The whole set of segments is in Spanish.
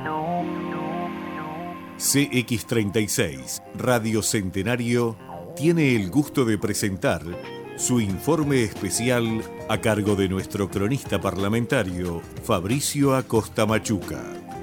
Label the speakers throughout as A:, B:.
A: CX36, Radio Centenario, tiene el gusto de presentar su informe especial a cargo de nuestro cronista parlamentario, Fabricio Acosta Machuca.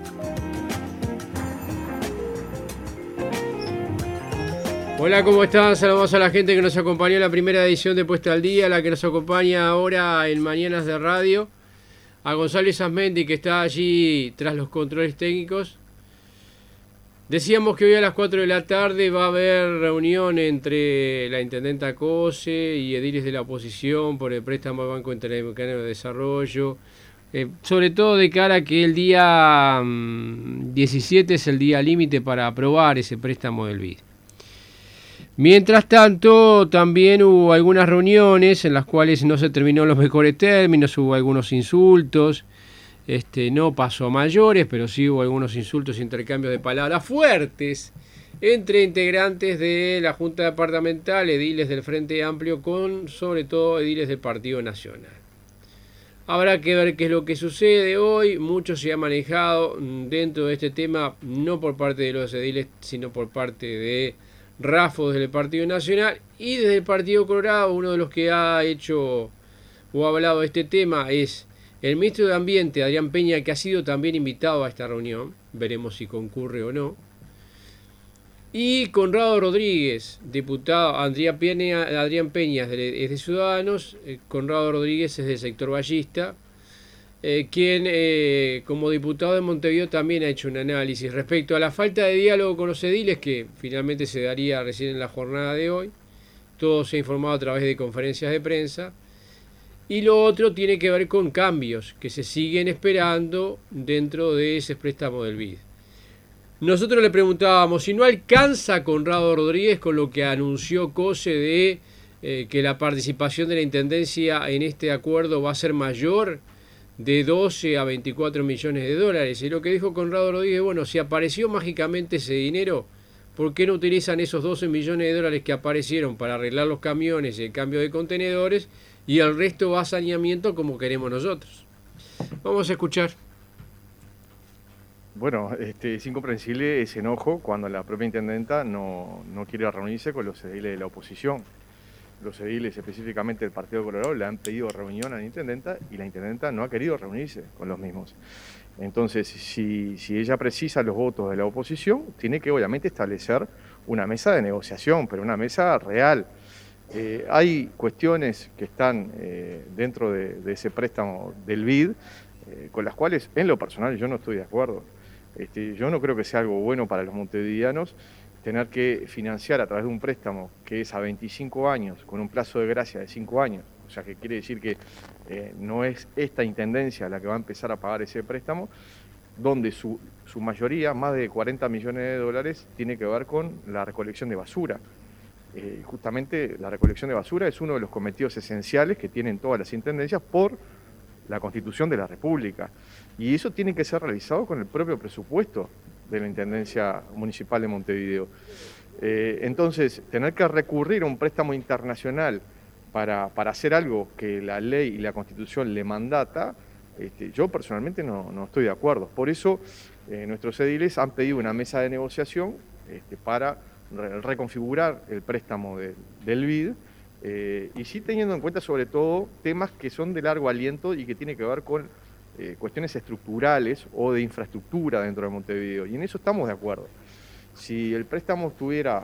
B: Hola, ¿cómo están? Saludamos a la gente que nos acompañó en la primera edición de Puesta al Día, la que nos acompaña ahora en Mañanas de Radio, a Gonzalo Isasmendi, que está allí tras los controles técnicos. Decíamos que hoy a las 4 de la tarde va a haber reunión entre la intendenta Cose y ediles de la oposición por el préstamo al Banco Interamericano de Desarrollo, sobre todo de cara a que el día 17 es el día límite para aprobar ese préstamo del BID. Mientras tanto, también hubo algunas reuniones en las cuales no se terminó en los mejores términos, hubo algunos insultos. No pasó a mayores, pero sí hubo algunos insultos e intercambios de palabras fuertes entre integrantes de la Junta Departamental, ediles del Frente Amplio, con sobre todo ediles del Partido Nacional. Habrá que ver qué es lo que sucede hoy. Mucho se ha manejado dentro de este tema, no por parte de los ediles, sino por parte de Rafo del Partido Nacional y desde el Partido Colorado. Uno de los que ha hecho o ha hablado de este tema es el ministro de Ambiente, Adrián Peña, que ha sido también invitado a esta reunión, veremos si concurre o no. Y Conrado Rodríguez, diputado, Adrián Peña es de Ciudadanos, Conrado Rodríguez es del sector ballista, quien como diputado de Montevideo también ha hecho un análisis respecto a la falta de diálogo con los ediles, que finalmente se daría recién en la jornada de hoy. Todo se ha informado a través de conferencias de prensa. Y lo otro tiene que ver con cambios que se siguen esperando dentro de ese préstamo del BID. Nosotros le preguntábamos si no alcanza Conrado Rodríguez con lo que anunció Cose de que la participación de la Intendencia en este acuerdo va a ser mayor de 12 a 24 millones de dólares. Y lo que dijo Conrado Rodríguez, bueno, si apareció mágicamente ese dinero, ¿por qué no utilizan esos 12 millones de dólares que aparecieron para arreglar los camiones y el cambio de contenedores? Y el resto va a saneamiento como queremos nosotros. Vamos a escuchar.
C: Bueno, es incomprensible ese enojo cuando la propia intendenta no quiere reunirse con los ediles de la oposición. Los ediles, específicamente del Partido Colorado, le han pedido reunión a la intendenta y la intendenta no ha querido reunirse con los mismos. Entonces, si ella precisa los votos de la oposición, tiene que obviamente establecer una mesa de negociación, pero una mesa real. Hay cuestiones que están dentro de ese préstamo del BID con las cuales en lo personal yo no estoy de acuerdo. Yo no creo que sea algo bueno para los montevideanos tener que financiar a través de un préstamo que es a 25 años con un plazo de gracia de 5 años. O sea, que quiere decir que no es esta intendencia la que va a empezar a pagar ese préstamo, donde su mayoría, más de 40 millones de dólares, tiene que ver con la recolección de basura. Justamente la recolección de basura es uno de los cometidos esenciales que tienen todas las intendencias por la Constitución de la República. Y eso tiene que ser realizado con el propio presupuesto de la Intendencia Municipal de Montevideo. Entonces, tener que recurrir a un préstamo internacional para hacer algo que la ley y la Constitución le mandata, yo personalmente no estoy de acuerdo. Por eso, nuestros ediles han pedido una mesa de negociación para reconfigurar el préstamo del BID y sí teniendo en cuenta sobre todo temas que son de largo aliento y que tiene que ver con cuestiones estructurales o de infraestructura dentro de Montevideo, y en eso estamos de acuerdo. Si el préstamo tuviera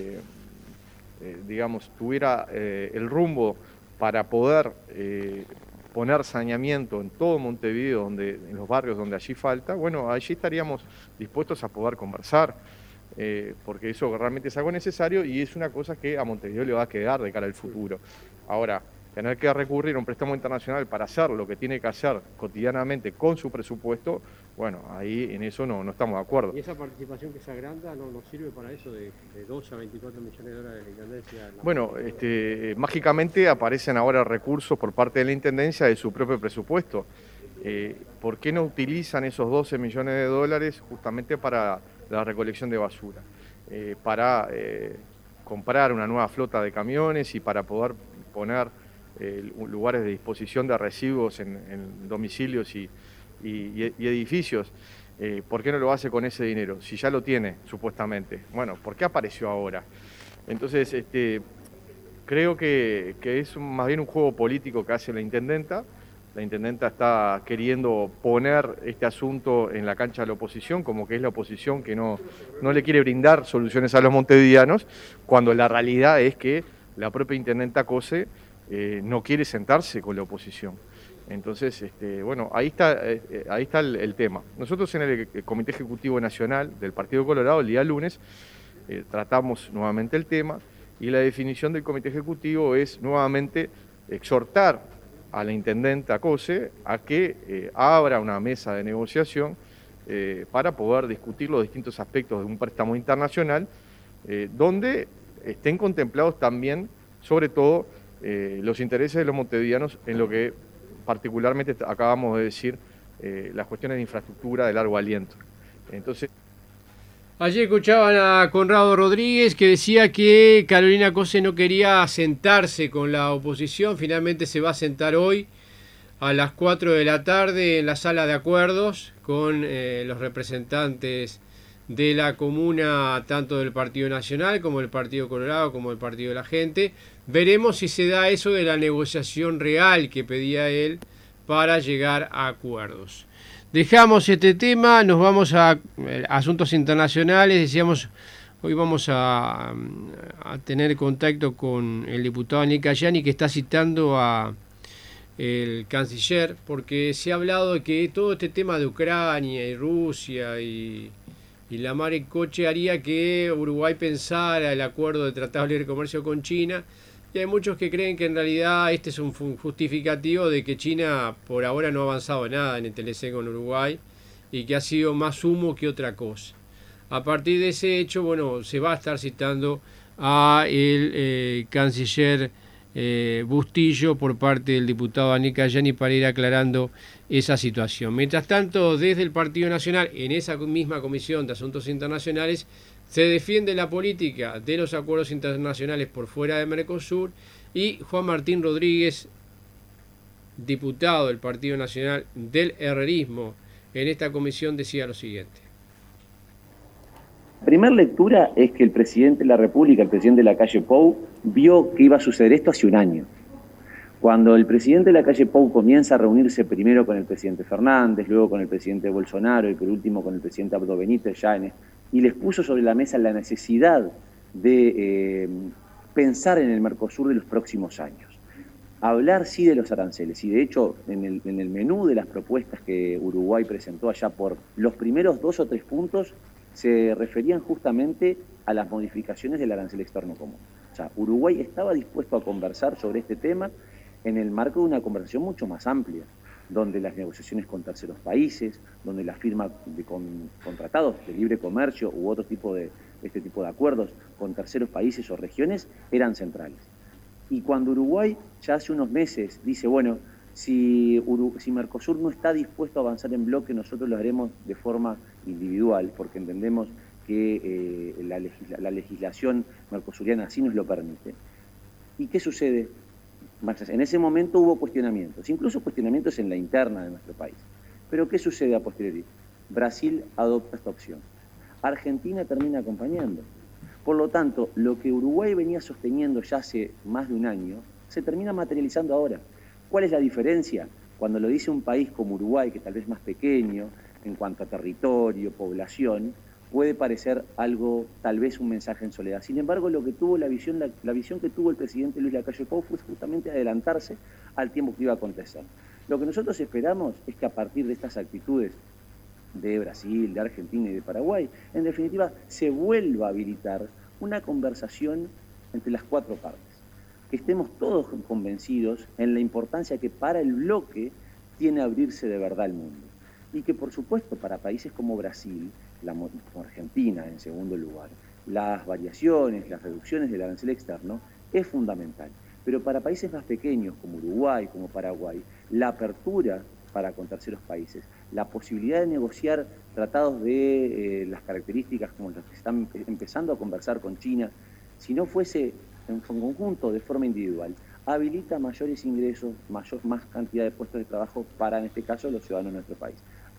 C: el rumbo para poder poner saneamiento en todo Montevideo, en los barrios donde allí falta, bueno, allí estaríamos dispuestos a poder conversar. Porque eso realmente es algo necesario y es una cosa que a Montevideo le va a quedar de cara al futuro. Ahora, tener que recurrir a un préstamo internacional para hacer lo que tiene que hacer cotidianamente con su presupuesto, bueno, ahí en eso no estamos de acuerdo.
B: ¿Y esa participación que se agranda no sirve para eso de 12 a 24 millones de dólares de la Intendencia?
C: Bueno, mágicamente aparecen ahora recursos por parte de la Intendencia de su propio presupuesto. ¿Por qué no utilizan esos 12 millones de dólares justamente para la recolección de basura? Para comprar una nueva flota de camiones y para poder poner lugares de disposición de residuos en domicilios y edificios. ¿por qué no lo hace con ese dinero? Si ya lo tiene, supuestamente. Bueno, ¿por qué apareció ahora? Entonces, creo que es más bien un juego político que hace la intendenta. La intendenta está queriendo poner este asunto en la cancha de la oposición, como que es la oposición que no le quiere brindar soluciones a los montevideanos, cuando la realidad es que la propia intendenta Cose no quiere sentarse con la oposición. Entonces, bueno, ahí está el tema. Nosotros en el Comité Ejecutivo Nacional del Partido Colorado, el día lunes, tratamos nuevamente el tema, y la definición del Comité Ejecutivo es nuevamente exhortar a la intendenta Cose a que abra una mesa de negociación para poder discutir los distintos aspectos de un préstamo internacional, donde estén contemplados también, sobre todo, los intereses de los montevideanos en lo que particularmente acabamos de decir, las cuestiones de infraestructura de largo aliento. Entonces,
B: ayer escuchaban a Conrado Rodríguez que decía que Carolina Cose no quería sentarse con la oposición. Finalmente se va a sentar hoy a las 4 de la tarde en la sala de acuerdos con los representantes de la comuna, tanto del Partido Nacional como del Partido Colorado como del Partido de la Gente. Veremos si se da eso de la negociación real que pedía él para llegar a acuerdos. Dejamos este tema, nos vamos a asuntos internacionales. Decíamos, hoy vamos a tener contacto con el diputado Nicayani, que está citando a el canciller, porque se ha hablado de que todo este tema de Ucrania y Rusia y la mar en coche haría que Uruguay pensara el acuerdo de tratado de libre comercio con China. Y hay muchos que creen que en realidad este es un justificativo de que China por ahora no ha avanzado nada en el TLC con Uruguay y que ha sido más humo que otra cosa. A partir de ese hecho, bueno, se va a estar citando a el canciller Bustillo por parte del diputado Nicayani para ir aclarando esa situación. Mientras tanto, desde el Partido Nacional, en esa misma Comisión de Asuntos Internacionales, se defiende la política de los acuerdos internacionales por fuera de Mercosur, y Juan Martín Rodríguez, diputado del Partido Nacional del Herrerismo, en esta comisión decía lo siguiente.
D: La primera lectura es que el presidente de la República, el presidente Lacalle Pou, vio que iba a suceder esto hace un año. Cuando el presidente Lacalle Pou comienza a reunirse primero con el presidente Fernández, luego con el presidente Bolsonaro y por último con el presidente Abdo Benítez y les puso sobre la mesa la necesidad de pensar en el Mercosur de los próximos años. Hablar sí de los aranceles, y de hecho en el menú de las propuestas que Uruguay presentó allá por los primeros 2 o 3 puntos se referían justamente a las modificaciones del arancel externo común. O sea, Uruguay estaba dispuesto a conversar sobre este tema en el marco de una conversación mucho más amplia, donde las negociaciones con terceros países, donde la firma con tratados de libre comercio u otro tipo de acuerdos con terceros países o regiones eran centrales. Y cuando Uruguay ya hace unos meses dice, bueno, si Mercosur no está dispuesto a avanzar en bloque, nosotros lo haremos de forma individual, porque entendemos que la legislación mercosuriana así nos lo permite. ¿Y qué sucede? En ese momento hubo cuestionamientos, incluso cuestionamientos en la interna de nuestro país. Pero ¿qué sucede a posteriori? Brasil adopta esta opción. Argentina termina acompañando. Por lo tanto, lo que Uruguay venía sosteniendo ya hace más de un año, se termina materializando ahora. ¿Cuál es la diferencia? Cuando lo dice un país como Uruguay, que tal vez es más pequeño en cuanto a territorio, población, puede parecer algo, tal vez un mensaje en soledad. Sin embargo, lo que tuvo la visión que tuvo el presidente Luis Lacalle Pou fue justamente adelantarse al tiempo que iba a acontecer. Lo que nosotros esperamos es que a partir de estas actitudes de Brasil, de Argentina y de Paraguay, en definitiva, se vuelva a habilitar una conversación entre las 4 partes. Que estemos todos convencidos en la importancia que para el bloque tiene abrirse de verdad el mundo. Y que, por supuesto, para países como Brasil, como Argentina en segundo lugar, las variaciones, las reducciones del arancel externo es fundamental. Pero para países más pequeños como Uruguay, como Paraguay, la apertura para con terceros países, la posibilidad de negociar tratados de las características como las que están empezando a conversar con China, si no fuese en conjunto de forma individual, habilita mayores ingresos, más cantidad de puestos de trabajo para, en este caso, los ciudadanos de nuestro país.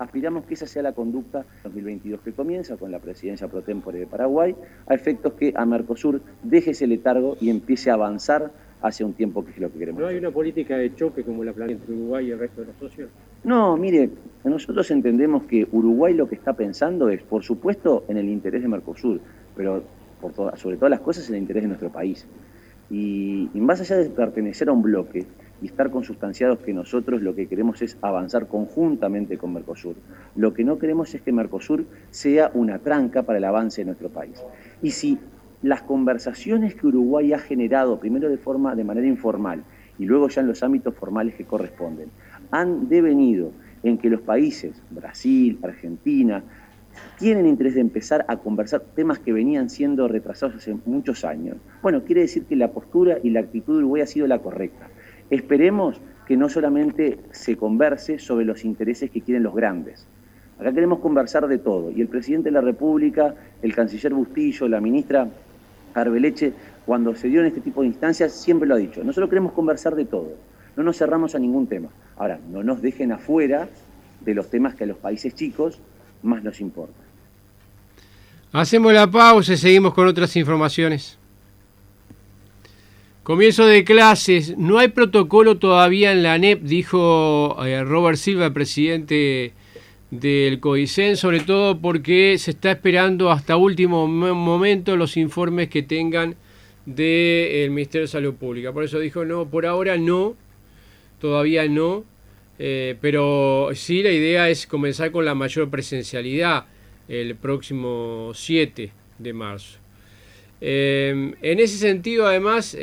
D: aspiramos que esa sea la conducta 2022 que comienza con la presidencia pro tempore de Paraguay, a efectos que a Mercosur deje ese letargo y empiece a avanzar hacia un tiempo que es lo que queremos.
B: ¿No hay una política de choque como la plantea entre Uruguay y el resto de los socios?
D: No, mire, nosotros entendemos que Uruguay lo que está pensando es, por supuesto, en el interés de Mercosur, pero sobre todas las cosas en el interés de nuestro país. Y más allá de pertenecer a un bloque y estar consustanciados que nosotros lo que queremos es avanzar conjuntamente con Mercosur, lo que no queremos es que Mercosur sea una tranca para el avance de nuestro país. Y si las conversaciones que Uruguay ha generado, primero de manera informal y luego ya en los ámbitos formales que corresponden, han devenido en que los países, Brasil, Argentina, tienen interés de empezar a conversar temas que venían siendo retrasados hace muchos años. Bueno, quiere decir que la postura y la actitud de Uruguay ha sido la correcta. Esperemos que no solamente se converse sobre los intereses que quieren los grandes. Acá queremos conversar de todo. Y el presidente de la República, el canciller Bustillo, la ministra Arbeleche, cuando se dio en este tipo de instancias, siempre lo ha dicho. Nosotros queremos conversar de todo. No nos cerramos a ningún tema. Ahora, no nos dejen afuera de los temas que a los países chicos más nos importa.
B: Hacemos la pausa y seguimos con otras informaciones. Comienzo de clases. No hay protocolo todavía en la ANEP, dijo Robert Silva, el presidente del CODICEN, sobre todo porque se está esperando hasta último momento los informes que tengan del Ministerio de Salud Pública. Por eso dijo, no, por ahora no, todavía no, pero sí la idea es comenzar con la mayor presencialidad el próximo 7 de marzo. En ese sentido, además,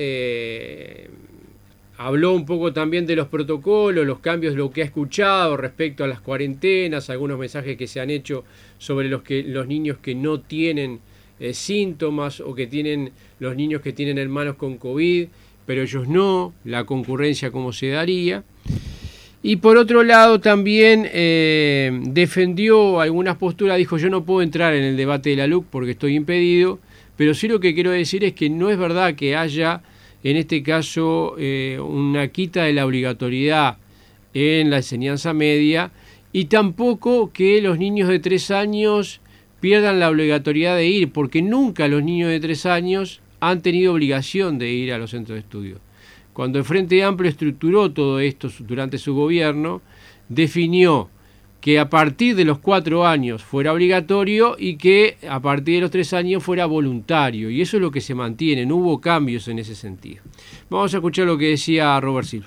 B: habló un poco también de los protocolos, los cambios, lo que ha escuchado respecto a las cuarentenas, algunos mensajes que se han hecho sobre los niños que no tienen síntomas o que tienen los niños que tienen hermanos con COVID, pero ellos no, la concurrencia cómo se daría. Y por otro lado también defendió algunas posturas, dijo yo no puedo entrar en el debate de la LUC porque estoy impedido, pero sí lo que quiero decir es que no es verdad que haya en este caso una quita de la obligatoriedad en la enseñanza media y tampoco que los niños de 3 años pierdan la obligatoriedad de ir, porque nunca los niños de 3 años han tenido obligación de ir a los centros de estudio. Cuando el Frente Amplio estructuró todo esto durante su gobierno, definió que a partir de los 4 años fuera obligatorio y que a partir de los 3 años fuera voluntario. Y eso es lo que se mantiene, no hubo cambios en ese sentido. Vamos a escuchar lo que decía Robert Silva.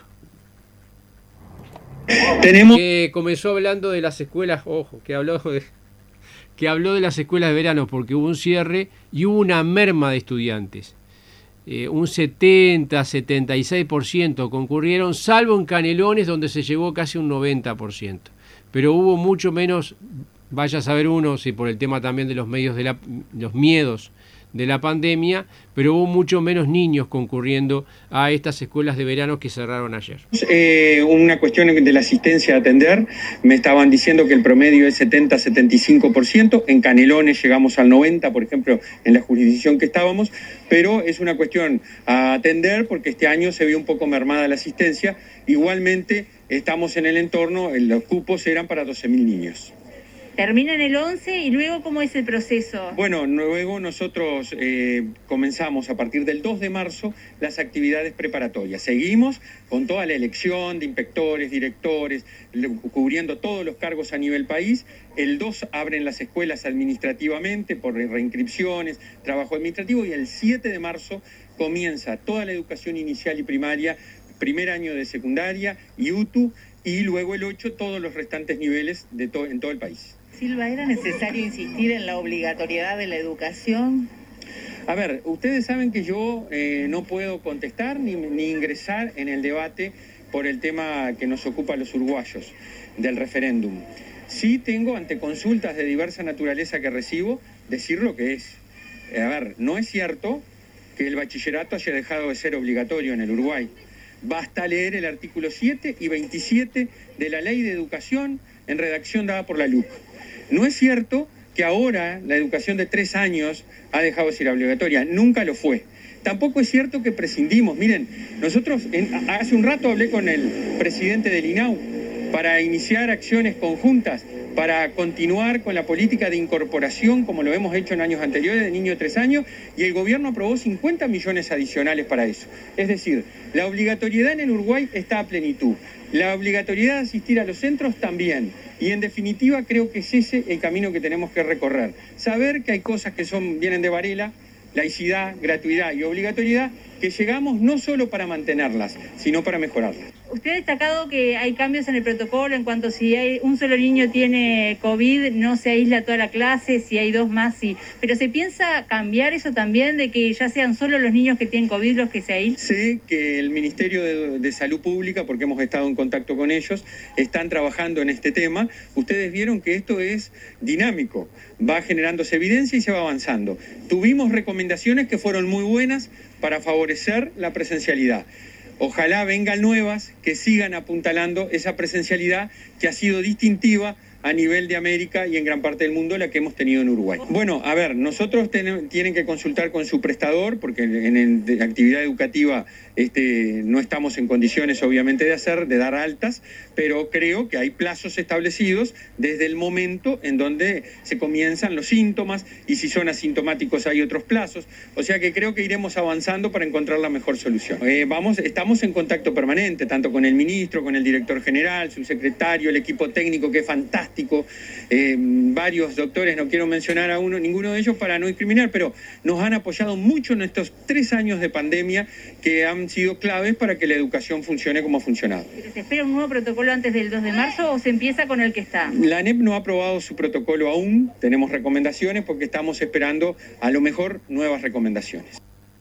B: Comenzó hablando de las escuelas, ojo, que habló de las escuelas de verano porque hubo un cierre y hubo una merma de estudiantes. Un 70-76% concurrieron, salvo en Canelones, donde se llegó casi un 90%. Pero hubo mucho menos, vaya a saber uno, si por el tema también de los miedos de la pandemia, pero hubo mucho menos niños concurriendo a estas escuelas de verano que cerraron ayer.
E: Una cuestión de la asistencia a atender, me estaban diciendo que el promedio es 70-75%, en Canelones llegamos al 90%, por ejemplo, en la jurisdicción que estábamos, pero es una cuestión a atender porque este año se vio un poco mermada la asistencia. Igualmente estamos en el entorno, los cupos eran para 12.000 niños.
F: Terminan el 11 y luego, ¿cómo es el proceso?
E: Bueno, luego nosotros comenzamos a partir del 2 de marzo las actividades preparatorias. Seguimos con toda la elección de inspectores, directores, cubriendo todos los cargos a nivel país. El 2 abren las escuelas administrativamente por reinscripciones, trabajo administrativo, y el 7 de marzo comienza toda la educación inicial y primaria, primer año de secundaria y UTU, y luego el 8 todos los restantes niveles en todo el país.
F: Silva, ¿era necesario insistir en la obligatoriedad de la educación?
E: A ver, ustedes saben que yo no puedo contestar ni ingresar en el debate por el tema que nos ocupa a los uruguayos, del referéndum. Sí tengo, ante consultas de diversa naturaleza que recibo, decir lo que es. A ver, no es cierto que el bachillerato haya dejado de ser obligatorio en el Uruguay. Basta leer el artículo 7 y 27 de la Ley de Educación en redacción dada por la LUC. No es cierto que ahora la educación de 3 años ha dejado de ser obligatoria, nunca lo fue. Tampoco es cierto que prescindimos. Miren, nosotros hace un rato hablé con el presidente del INAU para iniciar acciones conjuntas, para continuar con la política de incorporación, como lo hemos hecho en años anteriores, de niños de 3 años, y el gobierno aprobó 50 millones adicionales para eso. Es decir, la obligatoriedad en el Uruguay está a plenitud. La obligatoriedad de asistir a los centros también. Y en definitiva creo que es ese el camino que tenemos que recorrer. Saber que hay cosas que vienen de Varela, laicidad, gratuidad y obligatoriedad, que llegamos no solo para mantenerlas, sino para mejorarlas.
G: Usted ha destacado que hay cambios en el protocolo en cuanto si hay un solo niño tiene COVID, no se aísla toda la clase, si hay 2 más, sí. Pero ¿se piensa cambiar eso también, de que ya sean solo los niños que tienen COVID los que se aíslan?
E: Sé que el Ministerio de Salud Pública, porque hemos estado en contacto con ellos, están trabajando en este tema. Ustedes vieron que esto es dinámico, va generándose evidencia y se va avanzando. Tuvimos recomendaciones que fueron muy buenas para favorecer la presencialidad. Ojalá vengan nuevas que sigan apuntalando esa presencialidad que ha sido distintiva a nivel de América y en gran parte del mundo la que hemos tenido en Uruguay. Bueno, a ver, nosotros tienen que consultar con su prestador, porque en actividad educativa no estamos en condiciones obviamente de dar altas, pero creo que hay plazos establecidos desde el momento en donde se comienzan los síntomas, y si son asintomáticos hay otros plazos, o sea que creo que iremos avanzando para encontrar la mejor solución. Estamos en contacto permanente, tanto con el ministro, con el director general, subsecretario, el equipo técnico que es fantástico, varios doctores, no quiero mencionar a ninguno de ellos para no discriminar, pero nos han apoyado mucho en estos 3 años de pandemia que han sido claves para que la educación funcione como ha funcionado.
G: ¿Se espera un nuevo protocolo antes del 2 de marzo o se empieza con el que está?
E: La ANEP no ha aprobado su protocolo aún, tenemos recomendaciones porque estamos esperando a lo mejor nuevas recomendaciones.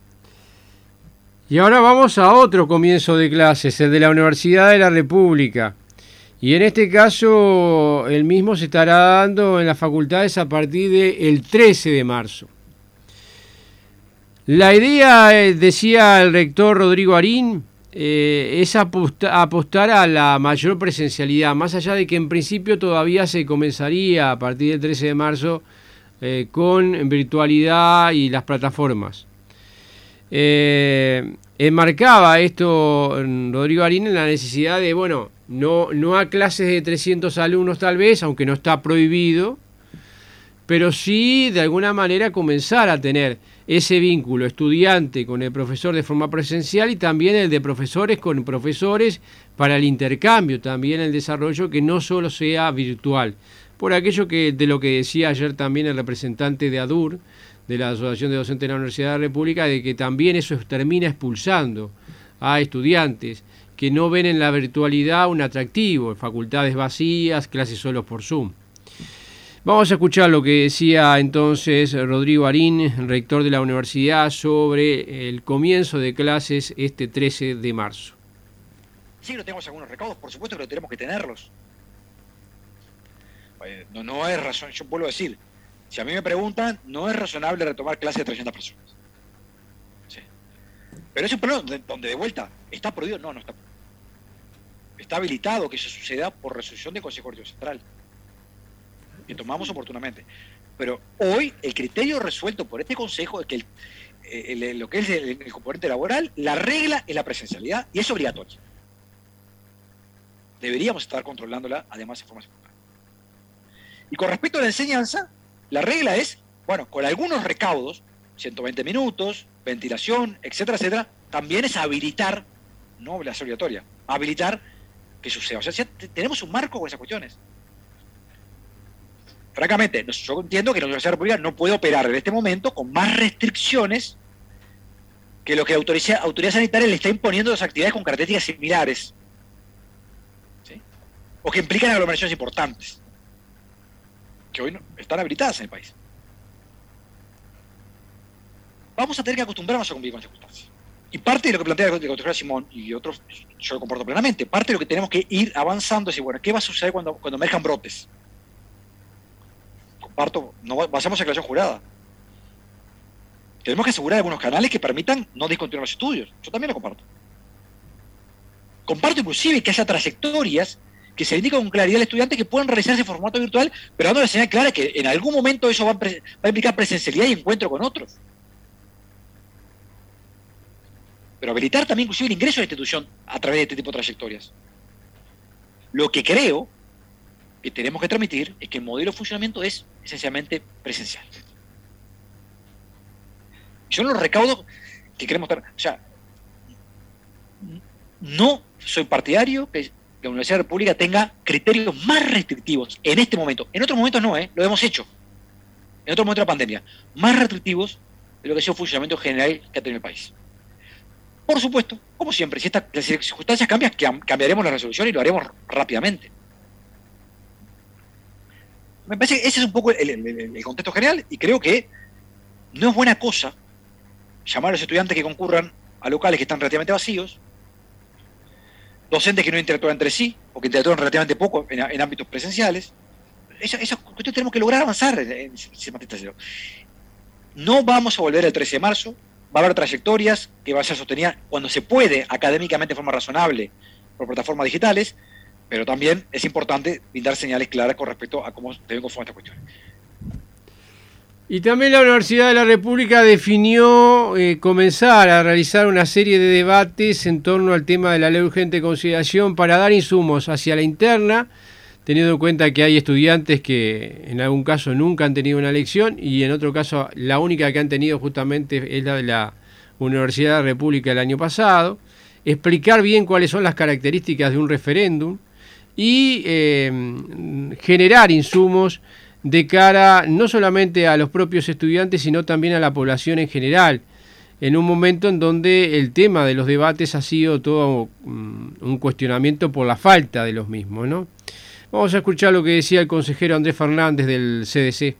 B: Y ahora vamos a otro comienzo de clases, el de la Universidad de la República. Y en este caso, el mismo se estará dando en las facultades a partir del 13 de marzo. La idea, decía el rector Rodrigo Arín, es apostar a la mayor presencialidad, más allá de que en principio todavía se comenzaría a partir del 13 de marzo con virtualidad y las plataformas. Enmarcaba esto Rodrigo Arín en la necesidad de, no a clases de 300 alumnos tal vez, aunque no está prohibido, pero sí de alguna manera comenzar a tener ese vínculo estudiante con el profesor de forma presencial y también el de profesores con profesores para el intercambio, también el desarrollo que no solo sea virtual. Por aquello de lo que decía ayer también el representante de ADUR, de la Asociación de Docentes de la Universidad de la República, de que también eso termina expulsando a estudiantes que no ven en la virtualidad un atractivo, facultades vacías, clases solo por Zoom. Vamos a escuchar lo que decía entonces Rodrigo Arín, rector de la universidad, sobre el comienzo de clases este 13 de marzo.
H: Sí, no tenemos algunos recaudos, por supuesto que tenemos que tenerlos. No es razón, yo vuelvo a decir, si a mí me preguntan, no es razonable retomar clases de 300 personas. Sí. Pero es un problema donde de vuelta, ¿está prohibido? No está prohibido. Está habilitado que eso suceda por resolución del Consejo Directivo Central, que tomamos oportunamente. Pero hoy el criterio resuelto por este Consejo es que lo que es el componente laboral, la regla es la presencialidad y es obligatoria. Deberíamos estar controlándola, además, en forma simultánea. Y con respecto a la enseñanza, la regla es, con algunos recaudos, 120 minutos, ventilación, etcétera, etcétera, también es habilitar, no es obligatoria, habilitar que suceda. O sea, tenemos un marco con esas cuestiones. Francamente, yo entiendo que la Universidad República no puede operar en este momento con más restricciones que lo que la autoridad sanitaria le está imponiendo a las actividades con características similares, ¿sí? O que implican aglomeraciones importantes, que hoy no están habilitadas en el país. Vamos a tener que acostumbrarnos a convivir con las circunstancias. Y parte de lo que plantea el doctor Simón y otros, yo lo comparto plenamente, parte de lo que tenemos que ir avanzando es decir, ¿qué va a suceder cuando emerjan brotes? Comparto, no basamos en aclaración jurada. Tenemos que asegurar algunos canales que permitan no discontinuar los estudios. Yo también lo comparto. Comparto inclusive que haya trayectorias que se indican con claridad al estudiante que puedan realizarse en formato virtual, pero dando la señal clara que en algún momento eso va a implicar presencialidad y encuentro con otros. Pero habilitar también inclusive el ingreso a la institución a través de este tipo de trayectorias. Lo que creo que tenemos que transmitir es que el modelo de funcionamiento es esencialmente presencial. Yo no los recaudo que queremos estar... O sea, no soy partidario que la Universidad de la República tenga criterios más restrictivos en este momento. En otros momentos no, lo hemos hecho. En otros momentos de la pandemia. Más restrictivos de lo que ha sido el funcionamiento general que ha tenido el país. Por supuesto, como siempre, si las circunstancias cambian, cambiaremos la resolución y lo haremos rápidamente. Me parece que ese es un poco el contexto general, y creo que no es buena cosa llamar a los estudiantes que concurran a locales que están relativamente vacíos, docentes que no interactúan entre sí, o que interactúan relativamente poco en ámbitos presenciales. Esa cuestión tenemos que lograr avanzar en sistema tercero. No vamos a volver el 13 de marzo, va a haber trayectorias que van a ser sostenidas cuando se puede, académicamente de forma razonable, por plataformas digitales, pero también es importante brindar señales claras con respecto a cómo deben conformar esta cuestión.
B: Y también la Universidad de la República definió comenzar a realizar una serie de debates en torno al tema de la ley de urgente consideración para dar insumos hacia la interna, teniendo en cuenta que hay estudiantes que en algún caso nunca han tenido una lección y en otro caso la única que han tenido justamente es la de la Universidad de la República el año pasado, explicar bien cuáles son las características de un referéndum y generar insumos de cara no solamente a los propios estudiantes, sino también a la población en general, en un momento en donde el tema de los debates ha sido todo un cuestionamiento por la falta de los mismos, ¿no? Vamos a escuchar lo que decía el consejero Andrés Fernández del CDC.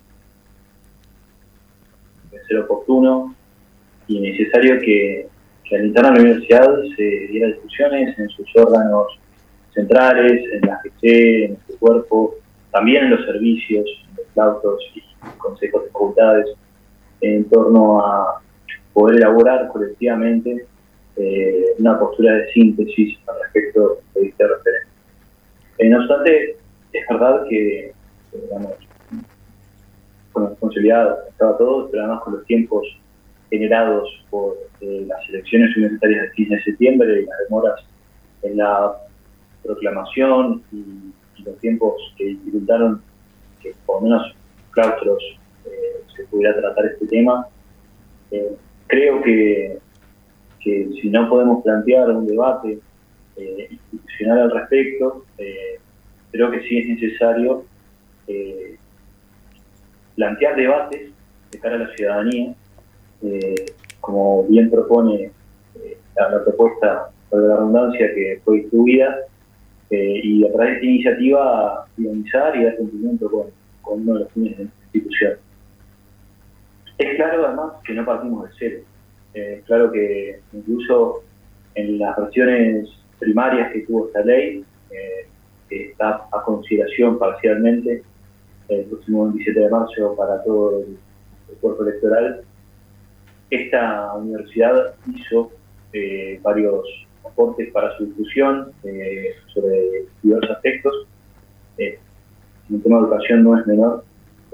I: Debe ser oportuno y necesario que al interno de la universidad se diera discusiones en sus órganos centrales, en la GC, en su cuerpo, también en los servicios, en los claustros y consejos de facultades, en torno a poder elaborar colectivamente una postura de síntesis al respecto de este referéndum. No obstante, es verdad que, digamos, con responsabilidad estaba todo, pero además con los tiempos generados por las elecciones universitarias del 15 de septiembre y las demoras en la proclamación y los tiempos que dificultaron que por lo menos claustros se pudiera tratar este tema. Creo que si no podemos plantear un debate institucional al respecto, creo que sí es necesario plantear debates de cara a la ciudadanía, como bien propone la propuesta, por la redundancia, que fue distribuida, y a través de esta iniciativa dinamizar y dar cumplimiento con uno de los fines de la institución. Es claro además que no partimos de cero. Es claro que incluso en las versiones primarias que tuvo esta ley, que está a consideración parcialmente el próximo 27 de marzo para todo el cuerpo electoral, esta universidad hizo varios aportes para su discusión sobre diversos aspectos. El tema de educación no es menor.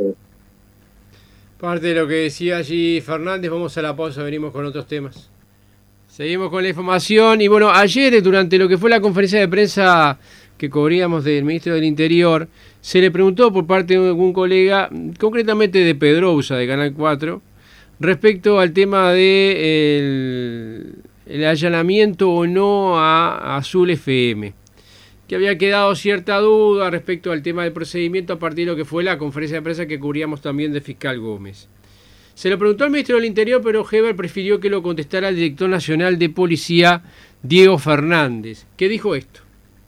B: Parte de lo que decía allí Fernández. Vamos a la pausa, venimos con otros temas. Seguimos con la información. Y bueno, ayer durante lo que fue la conferencia de prensa que cubríamos del ministro del Interior, se le preguntó por parte de algún colega, concretamente de Pedrousa, de Canal 4, respecto al tema de el allanamiento o no a Azul FM, que había quedado cierta duda respecto al tema del procedimiento a partir de lo que fue la conferencia de prensa que cubríamos también de Fiscal Gómez. Se lo preguntó al ministro del Interior, pero Heber prefirió que lo contestara el director nacional de Policía, Diego Fernández. ¿Qué dijo esto?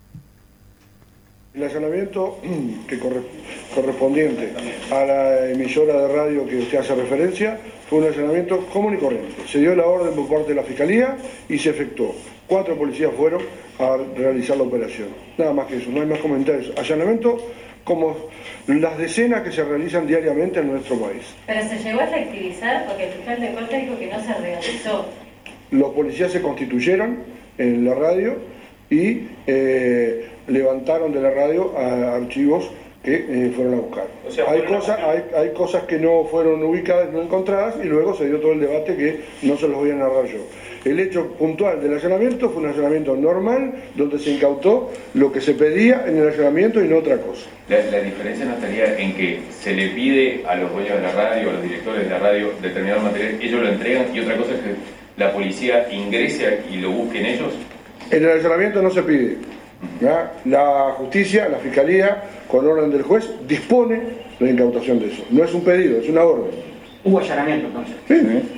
J: El allanamiento correspondiente a la emisora de radio que usted hace referencia fue un allanamiento común y corriente. Se dio la orden por parte de la Fiscalía y se efectuó. 4 policías fueron a realizar la operación. Nada más que eso, no hay más comentarios. Allanamiento como las decenas que se realizan diariamente en nuestro país.
K: Pero se llegó a efectivizar porque el fiscal de corte dijo que no se realizó.
J: Los policías se constituyeron en la radio y levantaron de la radio a archivos que fueron a buscar. O sea, hay cosas que no fueron ubicadas, no encontradas, y luego se dio todo el debate que no se los voy a narrar yo. El hecho puntual del allanamiento fue un allanamiento normal, donde se incautó lo que se pedía en el allanamiento y no otra cosa.
L: La diferencia no estaría en que se le pide a los dueños de la radio, a los directores de la radio, determinado material, ellos lo entregan, y otra cosa es que la policía ingrese y lo busquen ellos. En
J: el allanamiento no se pide. ¿Ya? La justicia, la fiscalía, con orden del juez, dispone la incautación de eso. No es un pedido, es una orden.
M: ¿Hubo allanamiento entonces?
J: Sí.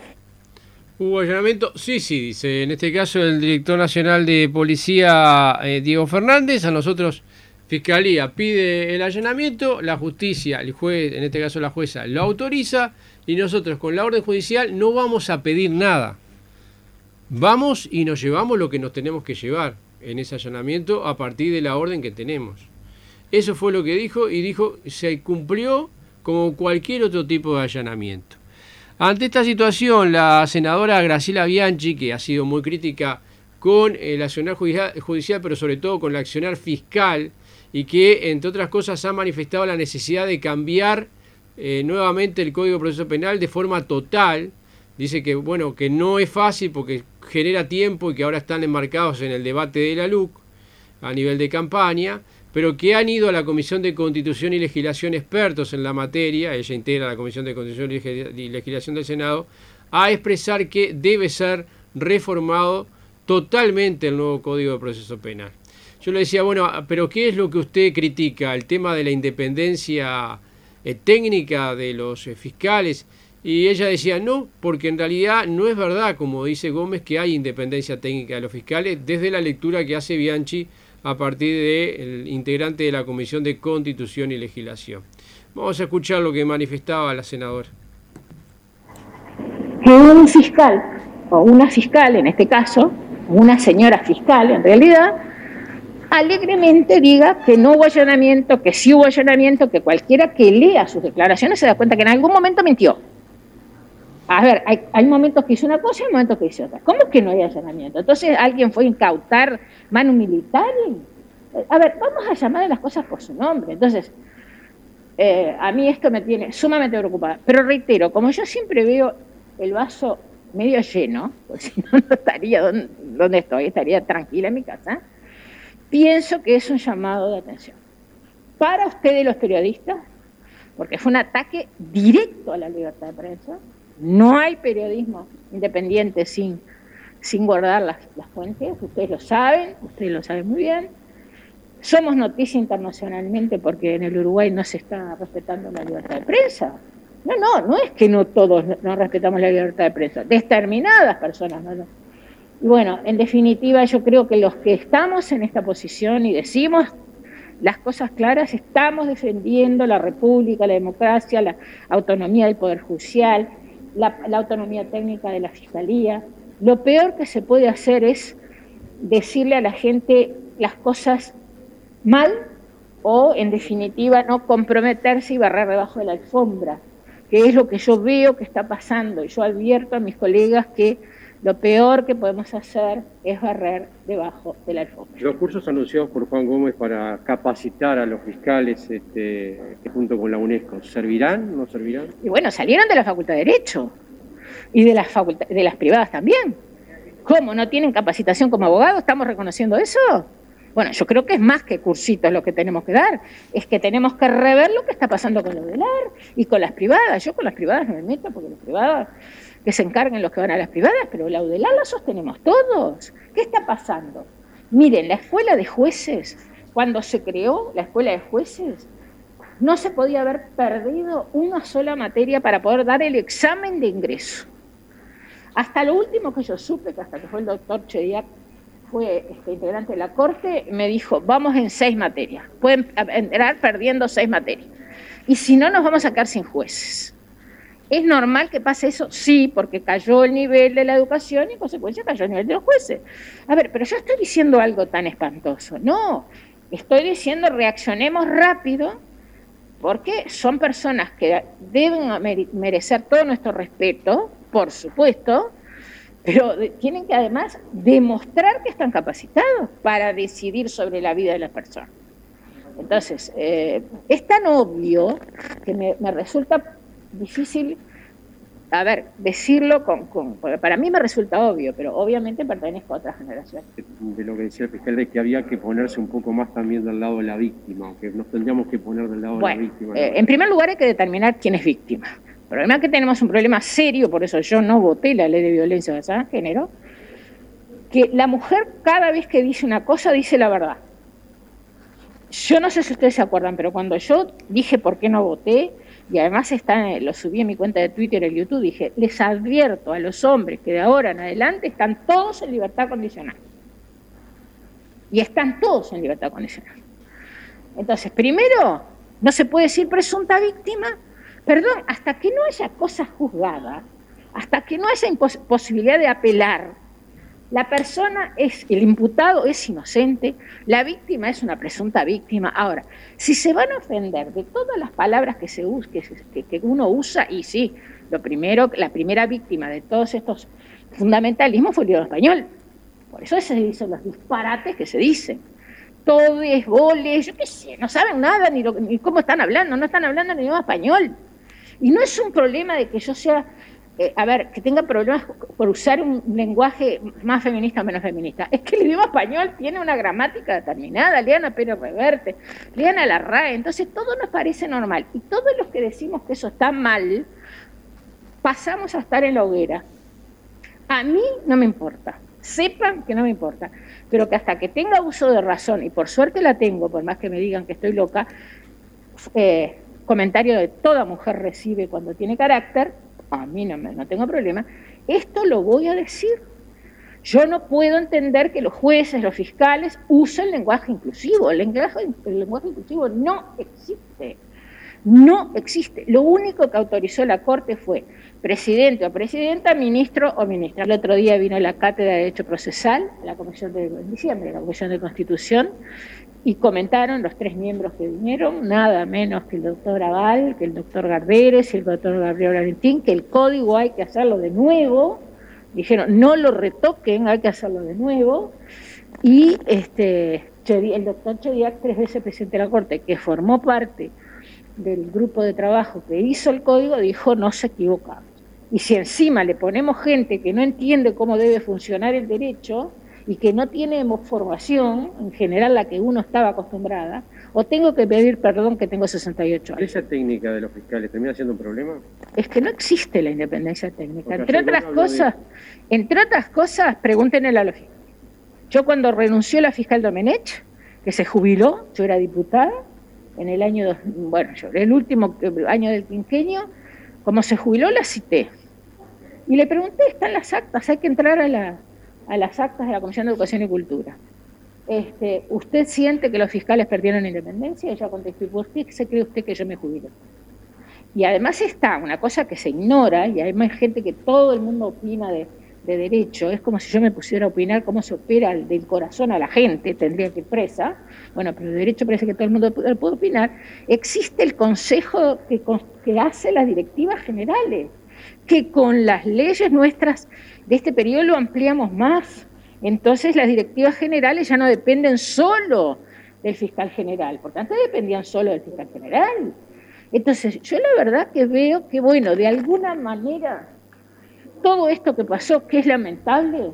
B: ¿Hubo allanamiento? Sí, dice. En este caso el director nacional de policía, Diego Fernández. A nosotros, fiscalía pide el allanamiento, la justicia, el juez, en este caso la jueza, lo autoriza, y nosotros con la orden judicial no vamos a pedir nada. Vamos y nos llevamos lo que nos tenemos que llevar en ese allanamiento a partir de la orden que tenemos. Eso fue lo que dijo, y dijo se cumplió como cualquier otro tipo de allanamiento. Ante esta situación, la senadora Graciela Bianchi, que ha sido muy crítica con el accionar judicial, pero sobre todo con el accionar fiscal, y que, entre otras cosas, ha manifestado la necesidad de cambiar nuevamente el Código de Proceso Penal de forma total. Dice que, bueno, que no es fácil porque genera tiempo y que ahora están enmarcados en el debate de la LUC a nivel de campaña, pero que han ido a la Comisión de Constitución y Legislación expertos en la materia, ella integra la Comisión de Constitución y Legislación del Senado, a expresar que debe ser reformado totalmente el nuevo Código de Proceso Penal. Yo le decía, bueno, pero ¿qué es lo que usted critica? ¿El tema de la independencia técnica de los fiscales? Y ella decía, no, porque en realidad no es verdad, como dice Gómez, que hay independencia técnica de los fiscales, desde la lectura que hace Bianchi a partir del integrante de la Comisión de Constitución y Legislación. Vamos a escuchar lo que manifestaba la senadora.
N: Que un fiscal, o una fiscal en este caso, una señora fiscal en realidad, alegremente diga que no hubo allanamiento, que sí hubo allanamiento, que cualquiera que lea sus declaraciones se da cuenta que en algún momento mintió. A ver, hay momentos que hizo una cosa y hay momentos que hizo otra. ¿Cómo es que no hay allanamiento? Entonces, ¿alguien fue a incautar manu militares? A ver, vamos a llamar a las cosas por su nombre. Entonces, a mí esto me tiene sumamente preocupada. Pero reitero, como yo siempre veo el vaso medio lleno, pues si no, no estaría donde estoy, estaría tranquila en mi casa, pienso que es un llamado de atención para ustedes los periodistas, porque fue un ataque directo a la libertad de prensa. No hay periodismo independiente sin guardar las fuentes, ustedes lo saben muy bien. Somos noticia internacionalmente porque en el Uruguay no se está respetando la libertad de prensa. No es que no todos no respetamos la libertad de prensa, determinadas personas no. Y bueno, en definitiva yo creo que los que estamos en esta posición y decimos las cosas claras, estamos defendiendo la república, la democracia, la autonomía del Poder Judicial, la autonomía técnica de la Fiscalía. Lo peor que se puede hacer es decirle a la gente las cosas mal o, en definitiva, no comprometerse y barrer debajo de la alfombra, que es lo que yo veo que está pasando. Y yo advierto a mis colegas que lo peor que podemos hacer es barrer debajo de la alfombra.
B: Los cursos anunciados por Juan Gómez para capacitar a los fiscales junto con la UNESCO, ¿servirán o no servirán?
N: Y bueno, salieron de la Facultad de Derecho y de las privadas también. ¿Cómo? ¿No tienen capacitación como abogados? ¿Estamos reconociendo eso? Bueno, yo creo que es más que cursitos lo que tenemos que dar, es que tenemos que rever lo que está pasando con lo del AR y con las privadas. Yo con las privadas no me meto porque las privadas que se encarguen los que van a las privadas, pero la UDELAR la sostenemos todos. ¿Qué está pasando? Miren, la escuela de jueces, cuando se creó la escuela de jueces, no se podía haber perdido una sola materia para poder dar el examen de ingreso. Hasta lo último que yo supe, que hasta que fue el doctor Chediak, fue integrante de la Corte, me dijo, vamos en 6 materias, pueden entrar perdiendo 6 materias. Y si no, nos vamos a quedar sin jueces. ¿Es normal que pase eso? Sí, porque cayó el nivel de la educación y en consecuencia cayó el nivel de los jueces. A ver, pero yo estoy diciendo algo tan espantoso. No, estoy diciendo reaccionemos rápido porque son personas que deben merecer todo nuestro respeto, por supuesto, pero tienen que además demostrar que están capacitados para decidir sobre la vida de las personas. Entonces, es tan obvio que me resulta difícil, decirlo para mí me resulta obvio, pero obviamente pertenezco a otra generación.
M: De lo que decía el fiscal, de que había que ponerse un poco más también del lado de la víctima, que nos tendríamos que poner del lado de la víctima.
N: En primer lugar hay que determinar quién es víctima. El problema es que tenemos un problema serio, por eso yo no voté la ley de violencia basada en género, que la mujer cada vez que dice una cosa dice la verdad. Yo no sé si ustedes se acuerdan, pero cuando yo dije por qué no voté, y además lo subí en mi cuenta de Twitter y en YouTube, dije, les advierto a los hombres que de ahora en adelante están todos en libertad condicional. Y están todos en libertad condicional. Entonces, primero, no se puede decir presunta víctima, perdón, hasta que no haya cosa juzgada, hasta que no haya posibilidad de apelar. La persona el imputado es inocente, la víctima es una presunta víctima. Ahora, si se van a ofender de todas las palabras que uno usa, y sí, la primera víctima de todos estos fundamentalismos fue el idioma español. Por eso se dicen los disparates que se dicen. Todes, goles, yo qué sé, no saben nada ni cómo están hablando, no están hablando en el idioma español. Y no es un problema de que yo sea... que tenga problemas por usar un lenguaje más feminista o menos feminista. Es que el idioma español tiene una gramática determinada, lean a Pérez Reverte, lean a la RAE, entonces todo nos parece normal. Y todos los que decimos que eso está mal, pasamos a estar en la hoguera. A mí no me importa, sepan que no me importa, pero que hasta que tenga uso de razón, y por suerte la tengo, por más que me digan que estoy loca, comentario de toda mujer recibe cuando tiene carácter, a mí no tengo problema, esto lo voy a decir. Yo no puedo entender que los jueces, los fiscales usen lenguaje inclusivo. El lenguaje inclusivo no existe. No existe. Lo único que autorizó la Corte fue presidente o presidenta, ministro o ministra. El otro día vino la Cátedra de Derecho Procesal, en diciembre, la Comisión de Constitución, y comentaron los 3 miembros que vinieron, nada menos que el doctor Aval, que el doctor Garderes y el doctor Gabriel Valentín, que el código hay que hacerlo de nuevo. Dijeron, no lo retoquen, hay que hacerlo de nuevo. Y el doctor Chediak, 3 veces presidente de la Corte, que formó parte del grupo de trabajo que hizo el código, dijo, no se equivocamos. Y si encima le ponemos gente que no entiende cómo debe funcionar el derecho y que no tiene formación, en general la que uno estaba acostumbrada, o tengo que pedir perdón que tengo 68 años.
M: ¿Esa técnica de los fiscales termina siendo un problema?
N: Es que no existe la independencia técnica. Entre otras cosas, pregúntenle a los fiscales. Yo cuando renunció la fiscal Domenech, que se jubiló, yo era diputada, en el año, el último año del quinquenio, como se jubiló la cité. Y le pregunté, ¿están las actas? Hay que entrar a las actas de la Comisión de Educación y Cultura. ¿Usted siente que los fiscales perdieron la independencia? Ella contestó, ¿y por qué se cree usted que yo me jubilo? Y además está una cosa que se ignora, y hay más gente que todo el mundo opina de derecho, es como si yo me pusiera a opinar cómo se opera del corazón a la gente, tendría que ir presa. Bueno, pero de derecho parece que todo el mundo puede opinar. Existe el consejo que hace las directivas generales, que con las leyes nuestras de este periodo lo ampliamos más. Entonces las directivas generales ya no dependen solo del fiscal general, porque antes dependían solo del fiscal general. Entonces yo la verdad que veo que, bueno, de alguna manera todo esto que pasó, que es lamentable,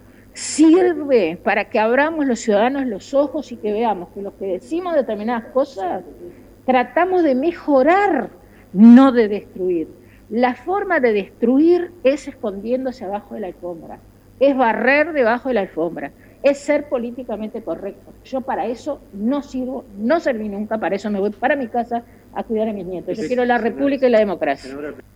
N: sirve para que abramos los ciudadanos los ojos y que veamos que los que decimos determinadas cosas tratamos de mejorar, no de destruir. La forma de destruir es escondiéndose abajo de la alfombra, es barrer debajo de la alfombra, es ser políticamente correcto. Yo para eso no sirvo, no serví nunca, para eso me voy para mi casa a cuidar a mis nietos. Yo quiero la república y la democracia.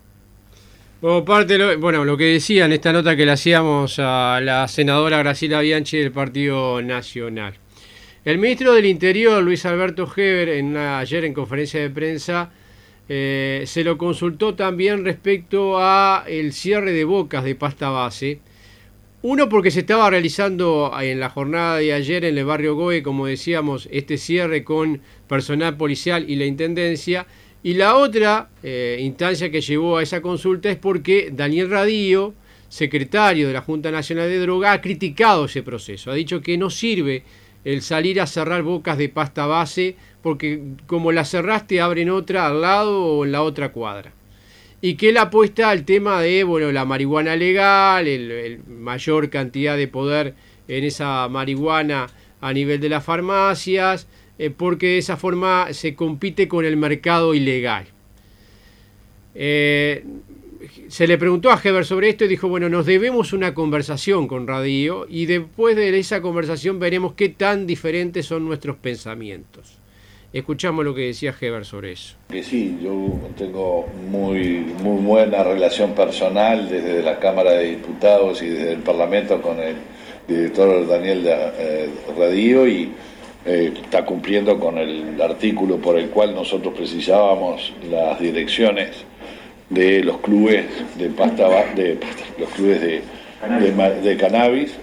B: Lo que decía en esta nota que le hacíamos a la senadora Graciela Bianchi del Partido Nacional. El ministro del Interior, Luis Alberto Heber, ayer en conferencia de prensa, se lo consultó también respecto a el cierre de bocas de pasta base. Uno, porque se estaba realizando en la jornada de ayer en el barrio Goe, como decíamos, este cierre con personal policial y la intendencia. Y la otra instancia que llevó a esa consulta es porque Daniel Radío, secretario de la Junta Nacional de Droga, ha criticado ese proceso. Ha dicho que no sirve el salir a cerrar bocas de pasta base, porque como la cerraste abren otra al lado o en la otra cuadra. Y que él apuesta al tema de la marihuana legal, el mayor cantidad de poder en esa marihuana a nivel de las farmacias, porque de esa forma se compite con el mercado ilegal. Se le preguntó a Heber sobre esto y dijo, bueno, nos debemos una conversación con Radio y después de esa conversación veremos qué tan diferentes son nuestros pensamientos. Escuchamos lo que decía Heber sobre eso.
O: Que sí, yo tengo muy buena relación personal desde la Cámara de Diputados y desde el Parlamento con el director Daniel Radio y está cumpliendo con el artículo por el cual nosotros precisábamos las direcciones de los clubes los clubes de cannabis,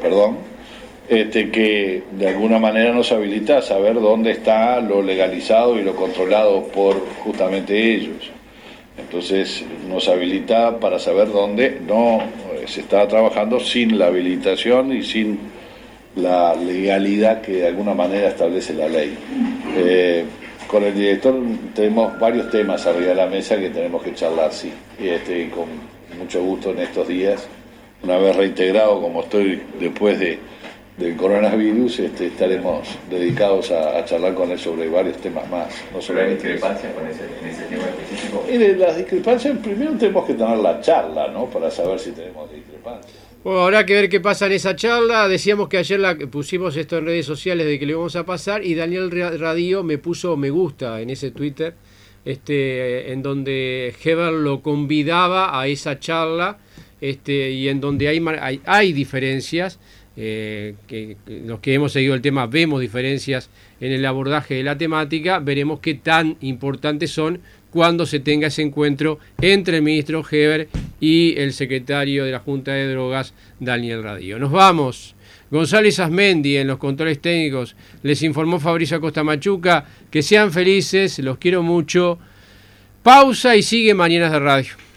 O: que de alguna manera nos habilita a saber dónde está lo legalizado y lo controlado por justamente ellos. Entonces nos habilita para saber dónde no se está trabajando sin la habilitación y sin la legalidad que de alguna manera establece la ley. Con el director tenemos varios temas arriba de la mesa que tenemos que charlar, sí. Y con mucho gusto en estos días, una vez reintegrado como estoy después del coronavirus, estaremos dedicados a charlar con él sobre varios temas más. No solo
L: ¿Hay discrepancias en ese tema específico?
O: Mire, las discrepancias, primero tenemos que tener la charla, ¿no? Para saber si tenemos discrepancias.
B: Bueno, habrá que ver qué pasa en esa charla. Decíamos que ayer pusimos esto en redes sociales de que le íbamos a pasar y Daniel Radio me puso me gusta en ese Twitter, en donde Heber lo convidaba a esa charla, y en donde hay diferencias. Que los que hemos seguido el tema vemos diferencias en el abordaje de la temática. Veremos qué tan importantes son cuando se tenga ese encuentro entre el ministro Heber y el secretario de la Junta de Drogas, Daniel Radio. Nos vamos. González Asmendi en los controles técnicos. Les informó Fabricio Acosta Machuca. Que sean felices, los quiero mucho. Pausa y sigue Mañanas de Radio.